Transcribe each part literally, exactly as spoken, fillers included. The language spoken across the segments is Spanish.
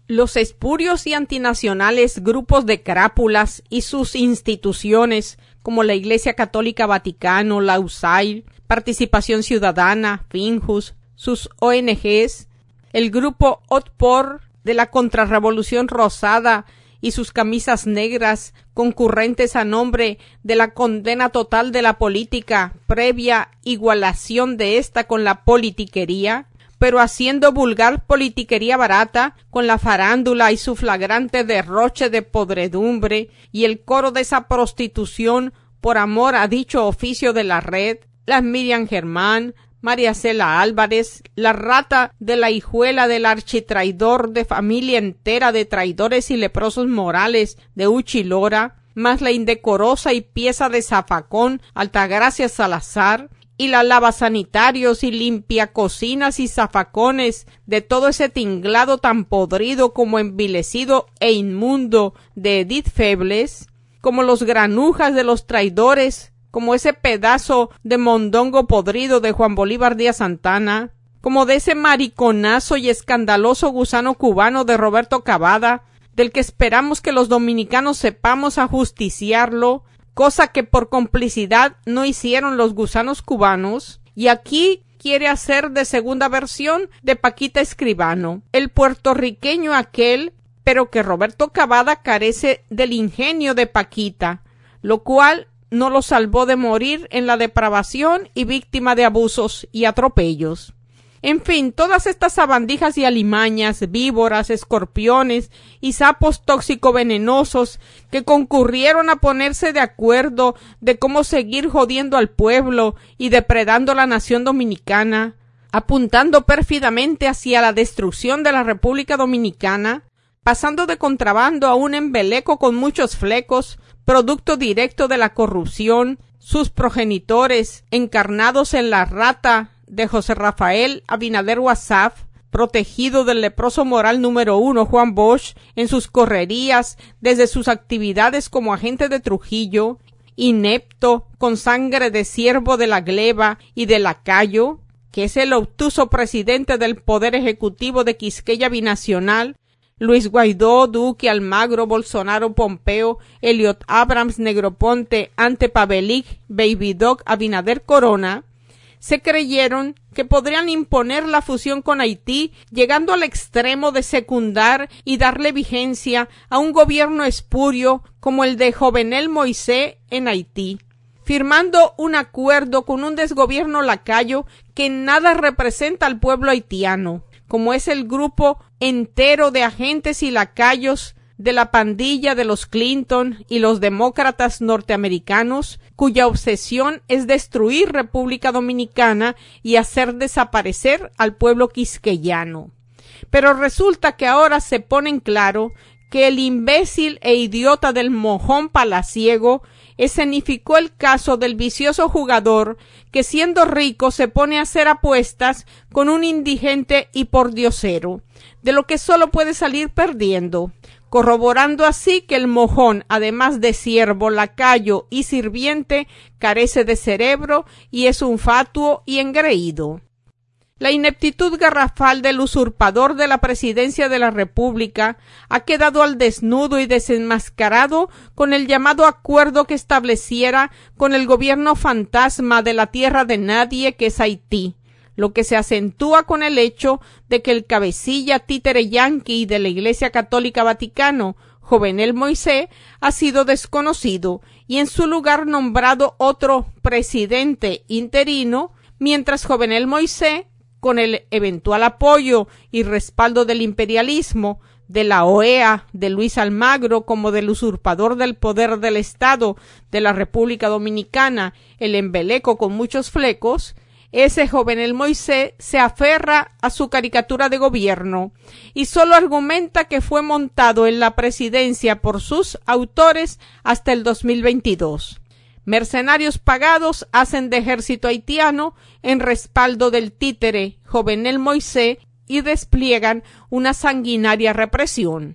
Los espurios y antinacionales grupos de crápulas y sus instituciones, como la Iglesia Católica Vaticano, la U S A I D, Participación Ciudadana, Finjus, sus O N Ges, el grupo Otpor de la Contrarrevolución Rosada y sus camisas negras, concurrentes a nombre de la condena total de la política, previa igualación de esta con la politiquería, pero haciendo vulgar politiquería barata con la farándula y su flagrante derroche de podredumbre y el coro de esa prostitución por amor a dicho oficio de la red, las Miriam Germán, María Cela Álvarez, la rata de la hijuela del architraidor de familia entera de traidores y leprosos morales de Uchilora, más la indecorosa y pieza de zafacón Altagracia Salazar, y la lavasanitarios y limpiacocinas y zafacones de todo ese tinglado tan podrido como envilecido e inmundo de Edith Febles, como los granujas de los traidores, como ese pedazo de mondongo podrido de Juan Bolívar Díaz Santana, como de ese mariconazo y escandaloso gusano cubano de Roberto Cavada, del que esperamos que los dominicanos sepamos ajusticiarlo, cosa que por complicidad no hicieron los gusanos cubanos, y aquí quiere hacer de segunda versión de Paquita Escribano, el puertorriqueño aquel, pero que Roberto Cavada carece del ingenio de Paquita, lo cual no lo salvó de morir en la depravación y víctima de abusos y atropellos. En fin, todas estas sabandijas y alimañas, víboras, escorpiones y sapos tóxico-venenosos que concurrieron a ponerse de acuerdo de cómo seguir jodiendo al pueblo y depredando la nación dominicana, apuntando pérfidamente hacia la destrucción de la República Dominicana, pasando de contrabando a un embeleco con muchos flecos, producto directo de la corrupción, sus progenitores, encarnados en la rata de José Rafael Abinader Wassaf, protegido del leproso moral número uno Juan Bosch, en sus correrías, desde sus actividades como agente de Trujillo, inepto, con sangre de siervo de la gleba y de lacayo, que es el obtuso presidente del Poder Ejecutivo de Quisqueya Binacional, Luis Guaidó, Duque, Almagro, Bolsonaro, Pompeo, Eliot Abrams, Negroponte, Ante Pavelic, Baby Doc, Abinader Corona, se creyeron que podrían imponer la fusión con Haití, llegando al extremo de secundar y darle vigencia a un gobierno espurio como el de Jovenel Moisés en Haití, firmando un acuerdo con un desgobierno lacayo que en nada representa al pueblo haitiano, como es el grupo entero de agentes y lacayos de la pandilla de los Clinton y los demócratas norteamericanos, cuya obsesión es destruir República Dominicana y hacer desaparecer al pueblo quisqueyano. Pero resulta que ahora se pone en claro que el imbécil e idiota del mojón palaciego escenificó el caso del vicioso jugador que, siendo rico, se pone a hacer apuestas con un indigente y pordiosero, de lo que solo puede salir perdiendo, corroborando así que el mojón, además de siervo, lacayo y sirviente, carece de cerebro y es un fatuo y engreído. La ineptitud garrafal del usurpador de la presidencia de la República ha quedado al desnudo y desenmascarado con el llamado acuerdo que estableciera con el gobierno fantasma de la tierra de nadie que es Haití, lo que se acentúa con el hecho de que el cabecilla títere yanqui de la Iglesia Católica Vaticano, Jovenel Moisés, ha sido desconocido y en su lugar nombrado otro presidente interino, mientras Jovenel Moisés, con el eventual apoyo y respaldo del imperialismo, de la O E A, de Luis Almagro como del usurpador del poder del Estado de la República Dominicana, el embeleco con muchos flecos, ese Jovenel Moisés se aferra a su caricatura de gobierno y solo argumenta que fue montado en la presidencia por sus autores hasta el dos mil veintidós. Mercenarios pagados hacen de ejército haitiano en respaldo del títere Jovenel Moisés y despliegan una sanguinaria represión.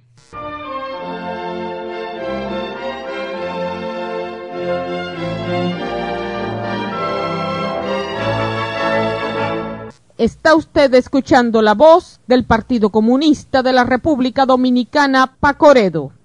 Está usted escuchando la voz del Partido Comunista de la República Dominicana, Pacoredo.